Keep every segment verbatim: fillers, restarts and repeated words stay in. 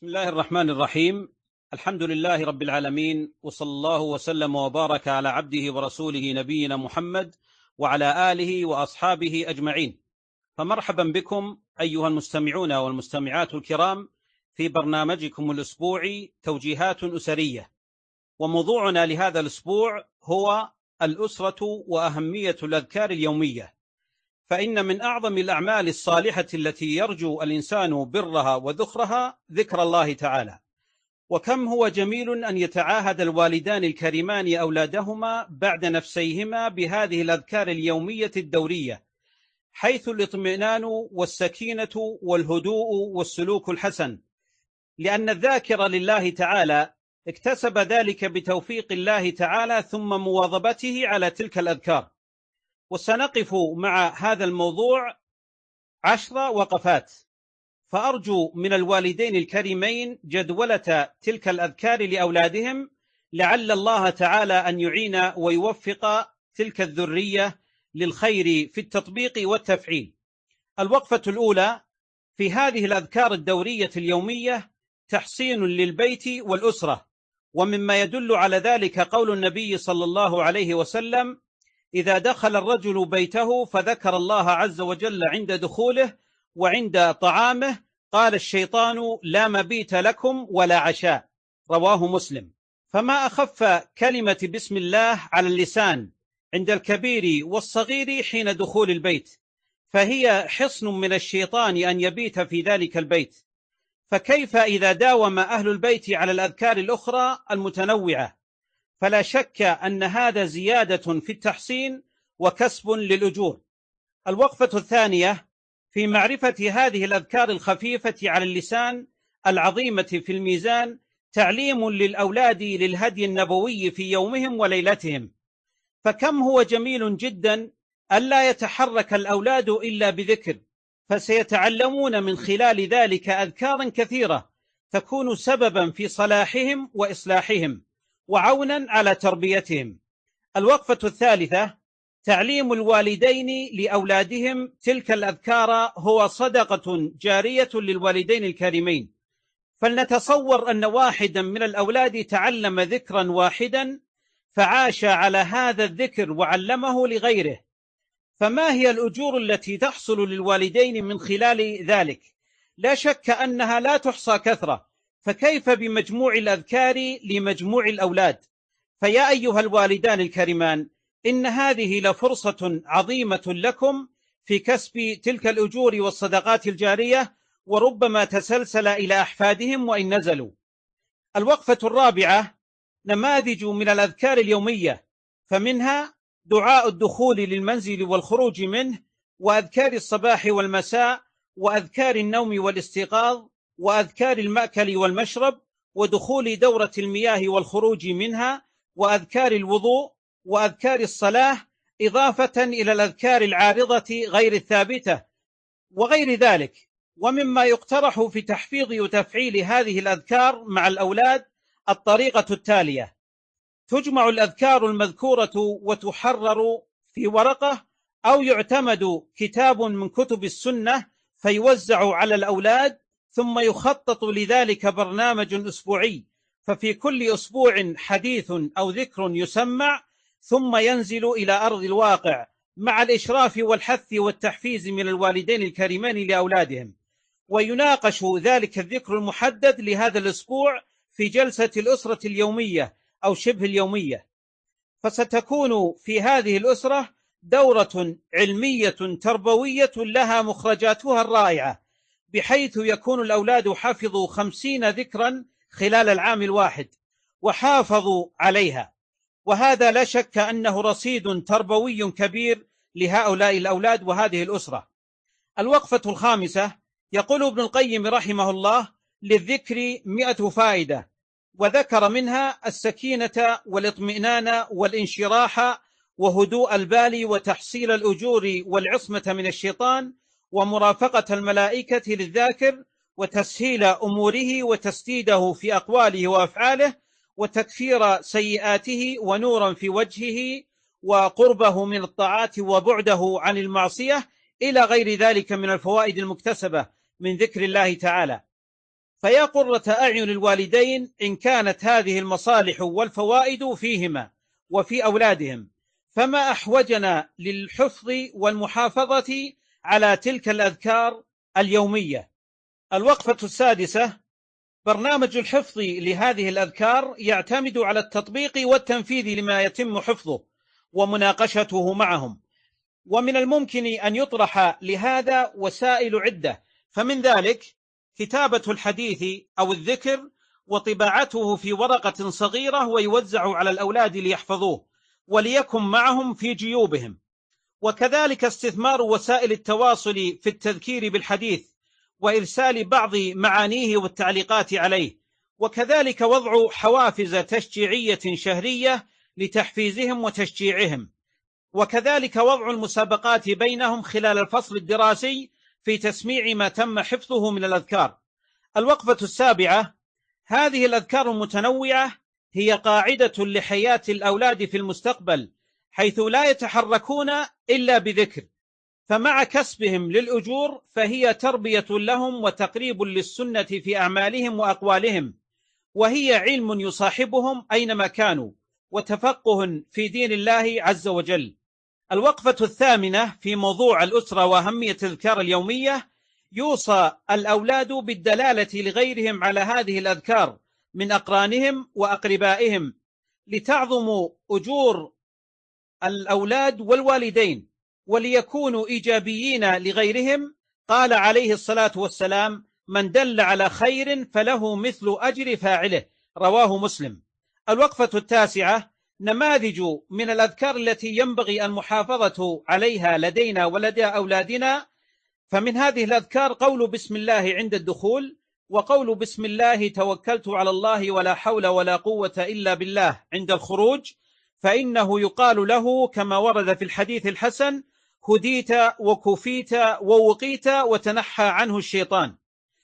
بسم الله الرحمن الرحيم. الحمد لله رب العالمين، وصلى الله وسلم وبارك على عبده ورسوله نبينا محمد وعلى آله وأصحابه أجمعين. فمرحبا بكم أيها المستمعون والمستمعات الكرام في برنامجكم الأسبوعي توجيهات أسرية، وموضوعنا لهذا الأسبوع هو الأسرة وأهمية الأذكار اليومية. فإن من أعظم الأعمال الصالحة التي يرجو الإنسان برها وذخرها ذكر الله تعالى، وكم هو جميل أن يتعاهد الوالدان الكريمان أولادهما بعد نفسيهما بهذه الأذكار اليومية الدورية، حيث الاطمئنان والسكينة والهدوء والسلوك الحسن، لأن الذاكر لله تعالى اكتسب ذلك بتوفيق الله تعالى ثم مواظبته على تلك الأذكار. وسنقف مع هذا الموضوع عشر وقفات، فأرجو من الوالدين الكريمين جدولة تلك الأذكار لأولادهم، لعل الله تعالى أن يعين ويوفق تلك الذرية للخير في التطبيق والتفعيل. الوقفة الأولى في هذه الأذكار الدورية اليومية تحسين للبيت والأسرة، ومما يدل على ذلك قول النبي صلى الله عليه وسلم: إذا دخل الرجل بيته فذكر الله عز وجل عند دخوله وعند طعامه قال الشيطان لا مبيت لكم ولا عشاء، رواه مسلم. فما أخف كلمة بسم الله على اللسان عند الكبير والصغير حين دخول البيت، فهي حصن من الشيطان أن يبيت في ذلك البيت. فكيف إذا داوم أهل البيت على الأذكار الأخرى المتنوعة؟ فلا شك أن هذا زيادة في التحسين وكسب للأجور. الوقفة الثانية في معرفة هذه الأذكار الخفيفة على اللسان العظيمة في الميزان، تعليم للأولاد للهدي النبوي في يومهم وليلتهم. فكم هو جميل جدا ألا يتحرك الأولاد إلا بذكر، فسيتعلمون من خلال ذلك أذكارا كثيرة تكون سببا في صلاحهم وإصلاحهم وعونا على تربيتهم. الوقفة الثالثة تعليم الوالدين لأولادهم تلك الأذكار هو صدقة جارية للوالدين الكريمين. فلنتصور أن واحدا من الأولاد تعلم ذكرا واحدا فعاش على هذا الذكر وعلمه لغيره، فما هي الأجور التي تحصل للوالدين من خلال ذلك؟ لا شك أنها لا تحصى كثرة، فكيف بمجموع الأذكار لمجموع الأولاد؟ فيا أيها الوالدان الكريمان، إن هذه لفرصة عظيمة لكم في كسب تلك الأجور والصدقات الجارية، وربما تسلسل إلى أحفادهم وإن نزلوا. الوقفة الرابعة نماذج من الأذكار اليومية، فمنها دعاء الدخول للمنزل والخروج منه، وأذكار الصباح والمساء، وأذكار النوم والاستيقاظ، وأذكار المأكل والمشرب، ودخول دورة المياه والخروج منها، وأذكار الوضوء، وأذكار الصلاة، إضافة إلى الأذكار العارضة غير الثابتة وغير ذلك. ومما يقترح في تحفيظ وتفعيل هذه الأذكار مع الأولاد الطريقة التالية: تجمع الأذكار المذكورة وتحرر في ورقة، أو يعتمد كتاب من كتب السنة فيوزع على الأولاد، ثم يخطط لذلك برنامج أسبوعي، ففي كل أسبوع حديث أو ذكر يسمع، ثم ينزل إلى أرض الواقع مع الإشراف والحث والتحفيز من الوالدين الكريمين لأولادهم، ويناقش ذلك الذكر المحدد لهذا الأسبوع في جلسة الأسرة اليومية أو شبه اليومية. فستكون في هذه الأسرة دورة علمية تربوية لها مخرجاتها الرائعة، بحيث يكون الأولاد حفظوا خمسين ذكرا خلال العام الواحد وحافظوا عليها، وهذا لا شك أنه رصيد تربوي كبير لهؤلاء الأولاد وهذه الأسرة. الوقفة الخامسة يقول ابن القيم رحمه الله: للذكر مئة فائدة، وذكر منها السكينة والاطمئنان والانشراح وهدوء البال وتحصيل الأجور والعصمة من الشيطان ومرافقة الملائكة للذاكر وتسهيل أموره وتسديده في أقواله وأفعاله وتكفير سيئاته ونورا في وجهه وقربه من الطاعات وبعده عن المعصية إلى غير ذلك من الفوائد المكتسبة من ذكر الله تعالى. فيا قرة أعين الوالدين إن كانت هذه المصالح والفوائد فيهما وفي أولادهم، فما أحوجنا للحفظ والمحافظة على تلك الأذكار اليومية. الوقفة السادسة: برنامج الحفظ لهذه الأذكار يعتمد على التطبيق والتنفيذ لما يتم حفظه ومناقشته معهم، ومن الممكن أن يطرح لهذا وسائل عدة، فمن ذلك كتابة الحديث أو الذكر وطباعته في ورقة صغيرة ويوزع على الأولاد ليحفظوه وليكن معهم في جيوبهم، وكذلك استثمار وسائل التواصل في التذكير بالحديث وإرسال بعض معانيه والتعليقات عليه، وكذلك وضع حوافز تشجيعية شهرية لتحفيزهم وتشجيعهم، وكذلك وضع المسابقات بينهم خلال الفصل الدراسي في تسميع ما تم حفظه من الأذكار. الوقفة السابعة: هذه الأذكار المتنوعة هي قاعدة لحياة الأولاد في المستقبل، حيث لا يتحركون إلا بذكر، فمع كسبهم للأجور فهي تربية لهم وتقريب للسنة في أعمالهم وأقوالهم، وهي علم يصاحبهم أينما كانوا، وتفقه في دين الله عز وجل. الوقفة الثامنة في موضوع الأسرة وأهمية الأذكار اليومية: يوصى الأولاد بالدلالة لغيرهم على هذه الأذكار من أقرانهم وأقربائهم لتعظم أجور الأولاد والوالدين وليكونوا إيجابيين لغيرهم. قال عليه الصلاة والسلام: من دل على خير فله مثل أجر فاعله، رواه مسلم. الوقفة التاسعة: نماذج من الأذكار التي ينبغي المحافظة عليها لدينا ولدى أولادنا، فمن هذه الأذكار قول بسم الله عند الدخول، وقول بسم الله توكلت على الله ولا حول ولا قوة إلا بالله عند الخروج، فإنه يقال له كما ورد في الحديث الحسن: هديت وكفيت ووقيت وتنحى عنه الشيطان.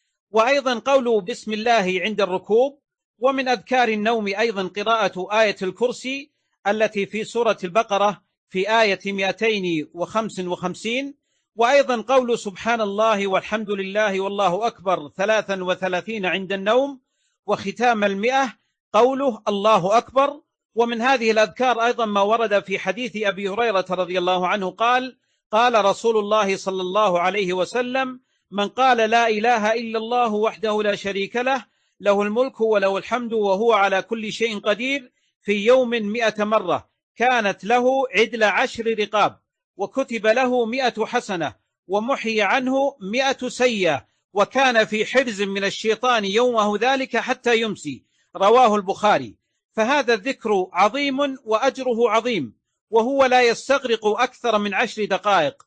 وأيضا قول بسم الله عند الركوب. ومن أذكار النوم أيضا قراءة آية الكرسي التي في سورة البقرة في آية مئتين وخمس وخمسين. وأيضا قول سبحان الله والحمد لله والله أكبر ثلاثا وثلاثين عند النوم. وختام المئة قوله الله أكبر. ومن هذه الأذكار أيضا ما ورد في حديث أبي هريرة رضي الله عنه قال: قال رسول الله صلى الله عليه وسلم: من قال لا إله إلا الله وحده لا شريك له، له الملك وله الحمد وهو على كل شيء قدير، في يوم مئة مرة، كانت له عدل عشر رقاب، وكتب له مئة حسنة، ومحي عنه مئة سيئة، وكان في حرز من الشيطان يومه ذلك حتى يمسي، رواه البخاري. فهذا الذكر عظيم وأجره عظيم، وهو لا يستغرق أكثر من عشر دقائق،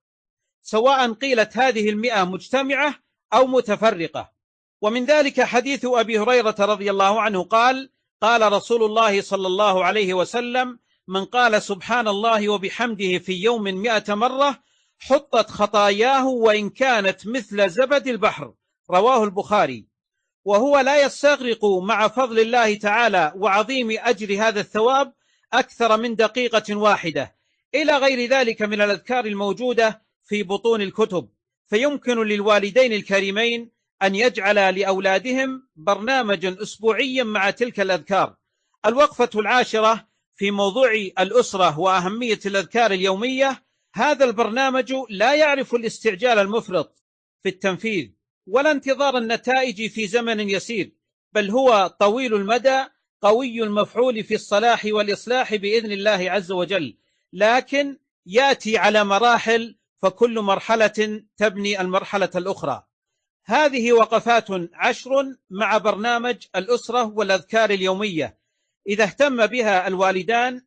سواء قيلت هذه المئة مجتمعة أو متفرقة. ومن ذلك حديث أبي هريرة رضي الله عنه قال: قال رسول الله صلى الله عليه وسلم: من قال سبحان الله وبحمده في يوم مئة مرة حطت خطاياه وإن كانت مثل زبد البحر، رواه البخاري. وهو لا يستغرق مع فضل الله تعالى وعظيم أجر هذا الثواب أكثر من دقيقة واحدة، إلى غير ذلك من الأذكار الموجودة في بطون الكتب. فيمكن للوالدين الكريمين أن يجعل لأولادهم برنامجا أسبوعيا مع تلك الأذكار. الوقفة العاشرة في موضوع الأسرة وأهمية الأذكار اليومية: هذا البرنامج لا يعرف الاستعجال المفرط في التنفيذ ولا انتظار النتائج في زمن يسير، بل هو طويل المدى قوي المفعول في الصلاح والإصلاح بإذن الله عز وجل، لكن يأتي على مراحل، فكل مرحلة تبني المرحلة الأخرى. هذه وقفات عشر مع برنامج الأسرة والأذكار اليومية، إذا اهتم بها الوالدان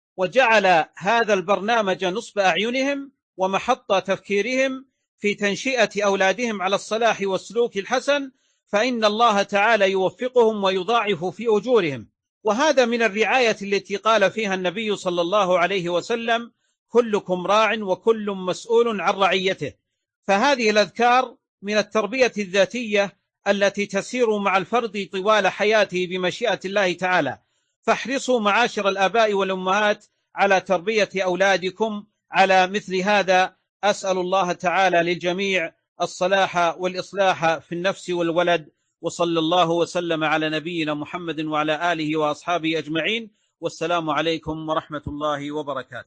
وجعل هذا البرنامج نصب أعينهم ومحط تفكيرهم في تنشئة أولادهم على الصلاح والسلوك الحسن، فإن الله تعالى يوفقهم ويضاعف في أجورهم. وهذا من الرعاية التي قال فيها النبي صلى الله عليه وسلم: كلكم راع وكل مسؤول عن رعيته. فهذه الأذكار من التربية الذاتية التي تسير مع الفرد طوال حياته بمشيئة الله تعالى. فاحرصوا معاشر الآباء والأمهات على تربية أولادكم على مثل هذا. أسأل الله تعالى للجميع الصلاح والإصلاح في النفس والولد. وصلى الله وسلم على نبينا محمد وعلى آله وأصحابه أجمعين، والسلام عليكم ورحمة الله وبركاته.